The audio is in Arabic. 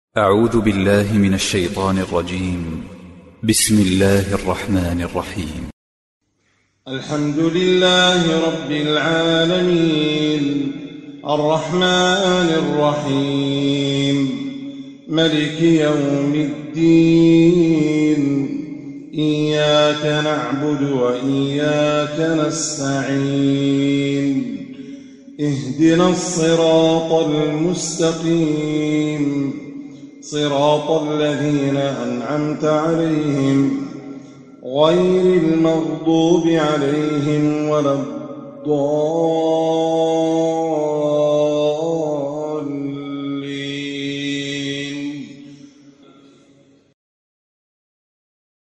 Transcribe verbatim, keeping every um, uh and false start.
أعوذ بالله من الشيطان الرجيم. بسم الله الرحمن الرحيم. الحمد لله رب العالمين الرحمن الرحيم ملك يوم الدين إياك نعبد وإياك نستعين اهدنا الصراط المستقيم صراط الذين أنعمت عليهم غير المغضوب عليهم ولا الضالين